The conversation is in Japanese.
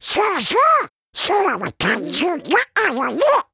そうそう、空は単純だからね。